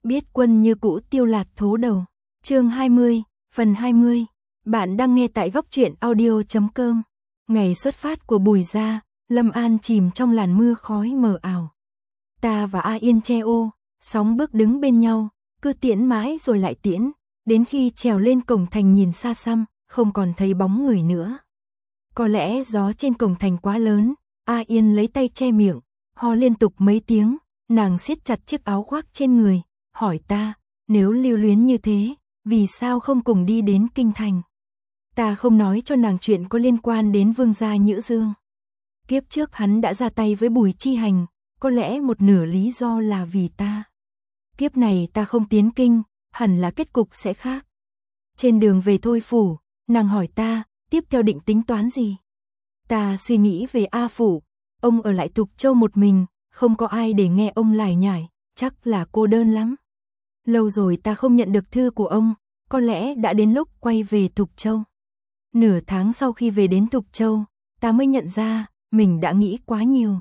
Biết quân như cũ tiêu lạt thố đầu. Chương 20, phần 20. Bạn đang nghe tại góc truyện audio.com. Ngày xuất phát của Bùi gia, Lâm An chìm trong làn mưa khói mờ ảo. Ta và A Yên che ô, sóng bước đứng bên nhau, cứ tiễn mãi rồi lại tiễn, đến khi trèo lên cổng thành nhìn xa xăm, không còn thấy bóng người nữa. Có lẽ gió trên cổng thành quá lớn, A Yên lấy tay che miệng, ho liên tục mấy tiếng, nàng siết chặt chiếc áo khoác trên người, hỏi ta, nếu lưu luyến như thế, vì sao không cùng đi đến kinh thành? Ta không nói cho nàng chuyện có liên quan đến vương gia Nhữ Dương. Kiếp trước hắn đã ra tay với Bùi Chi Hành, có lẽ một nửa lý do là vì ta. Kiếp này ta không tiến kinh, hẳn là kết cục sẽ khác. Trên đường về Thôi phủ, nàng hỏi ta, tiếp theo định tính toán gì? Ta suy nghĩ về A phủ, ông ở lại Thục Châu một mình, không có ai để nghe ông lải nhải, chắc là cô đơn lắm. Lâu rồi ta không nhận được thư của ông, có lẽ đã đến lúc quay về Thục Châu. Nửa tháng sau khi về đến Thục Châu, ta mới nhận ra, mình đã nghĩ quá nhiều.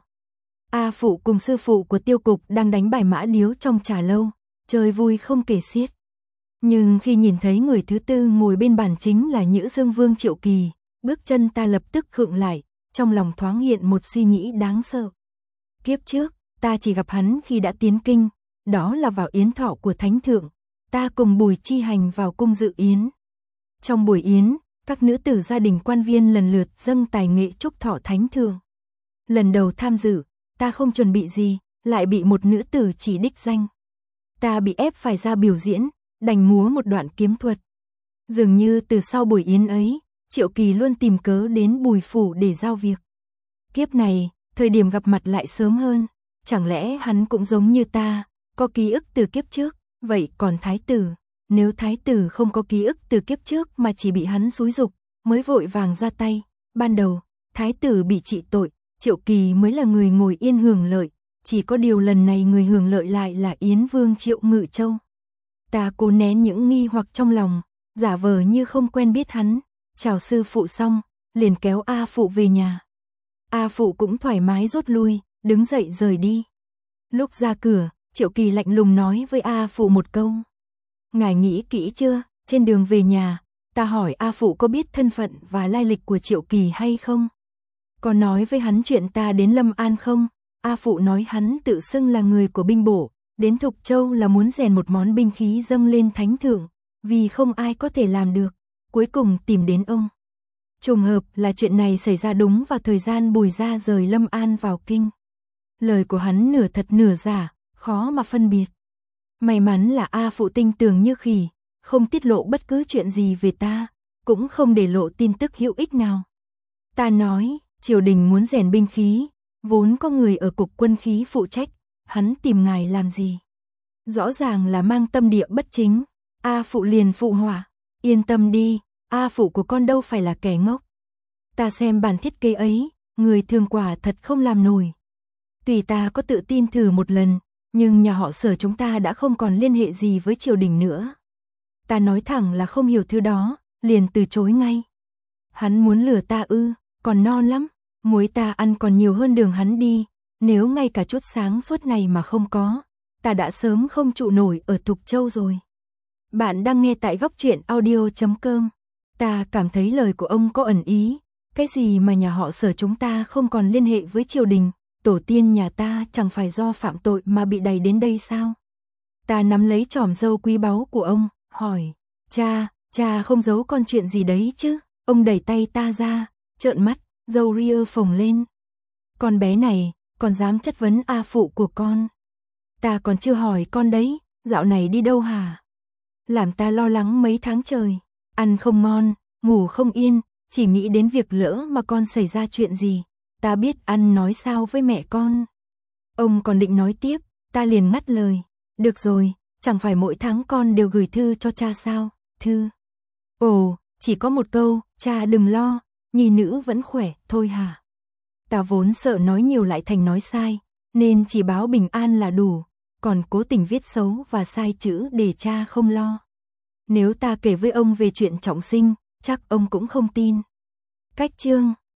A phụ cùng sư phụ của Tiêu Cục đang đánh bài mã điếu trong trà lâu, chơi vui không kể xiết. Nhưng khi nhìn thấy người thứ tư ngồi bên bàn chính là Nhữ Dương Vương Triệu Kỳ, bước chân ta lập tức khựng lại, trong lòng thoáng hiện một suy nghĩ đáng sợ. Kiếp trước, ta chỉ gặp hắn khi đã tiến kinh, đó là vào yến thọ của Thánh Thượng, ta cùng Bùi Chi Hành vào cung dự yến. Trong buổi yến, các nữ tử gia đình quan viên lần lượt dâng tài nghệ chúc thọ Thánh Thượng. Lần đầu tham dự, ta không chuẩn bị gì, lại bị một nữ tử chỉ đích danh. Ta bị ép phải ra biểu diễn, đành múa một đoạn kiếm thuật. Dường như từ sau buổi yến ấy, Triệu Kỳ luôn tìm cớ đến Bùi phủ để giao việc. Kiếp này, thời điểm gặp mặt lại sớm hơn, chẳng lẽ hắn cũng giống như ta, có ký ức từ kiếp trước, vậy còn thái tử, nếu thái tử không có ký ức từ kiếp trước mà chỉ bị hắn xúi giục, mới vội vàng ra tay, ban đầu, thái tử bị trị tội, Triệu Kỳ mới là người ngồi yên hưởng lợi, chỉ có điều lần này người hưởng lợi lại là Yến Vương Triệu Ngự Châu. Ta cố nén những nghi hoặc trong lòng, giả vờ như không quen biết hắn, chào sư phụ xong, liền kéo A phụ về nhà. A phụ cũng thoải mái rút lui, đứng dậy rời đi. Lúc ra cửa, Triệu Kỳ lạnh lùng nói với A phụ một câu. Ngài nghĩ kỹ chưa, trên đường về nhà, ta hỏi A phụ có biết thân phận và lai lịch của Triệu Kỳ hay không? Có nói với hắn chuyện ta đến Lâm An không? A phụ nói hắn tự xưng là người của binh bổ, đến Thục Châu là muốn rèn một món binh khí dâng lên Thánh Thượng, vì không ai có thể làm được, cuối cùng tìm đến ông. Trùng hợp là chuyện này xảy ra đúng vào thời gian Bùi gia rời Lâm An vào kinh. Lời của hắn nửa thật nửa giả, khó mà phân biệt. May mắn là A phụ tinh tường như khỉ, không tiết lộ bất cứ chuyện gì về ta, cũng không để lộ tin tức hữu ích nào. Ta nói, triều đình muốn rèn binh khí, vốn có người ở cục quân khí phụ trách, hắn tìm ngài làm gì? Rõ ràng là mang tâm địa bất chính. A phụ liền phụ họa, yên tâm đi, A phụ của con đâu phải là kẻ ngốc. Ta xem bản thiết kế ấy, người thường quả thật không làm nổi. Tùy ta có tự tin thử một lần, nhưng nhà họ Sở chúng ta đã không còn liên hệ gì với triều đình nữa. Ta nói thẳng là không hiểu thứ đó, liền từ chối ngay. Hắn muốn lừa ta ư, còn non lắm, muối ta ăn còn nhiều hơn đường hắn đi, nếu ngay cả chút sáng suốt này mà không có, ta đã sớm không trụ nổi ở Thục Châu rồi. Bạn đang nghe tại góc truyện audio.com. Ta cảm thấy lời của ông có ẩn ý, cái gì mà nhà họ Sở chúng ta không còn liên hệ với triều đình, tổ tiên nhà ta chẳng phải do phạm tội mà bị đày đến đây sao? Ta nắm lấy chòm râu quý báu của ông, hỏi, cha không giấu con chuyện gì đấy chứ? Ông đẩy tay ta ra, trợn mắt, râu ria phồng lên. Con bé này, còn dám chất vấn A phụ của con. Ta còn chưa hỏi con đấy, dạo này đi đâu hả? Làm ta lo lắng mấy tháng trời, ăn không ngon, ngủ không yên, chỉ nghĩ đến việc lỡ mà con xảy ra chuyện gì, ta biết ăn nói sao với mẹ con. Ông còn định nói tiếp, ta liền ngắt lời, được rồi, chẳng phải mỗi tháng con đều gửi thư cho cha sao, thư. Ồ, chỉ có một câu, cha đừng lo, nhi nữ vẫn khỏe, thôi hả? Ta vốn sợ nói nhiều lại thành nói sai, nên chỉ báo bình an là đủ, còn cố tình viết xấu và sai chữ để cha không lo. Nếu ta kể với ông về chuyện trọng sinh, chắc ông cũng không tin. Cách chương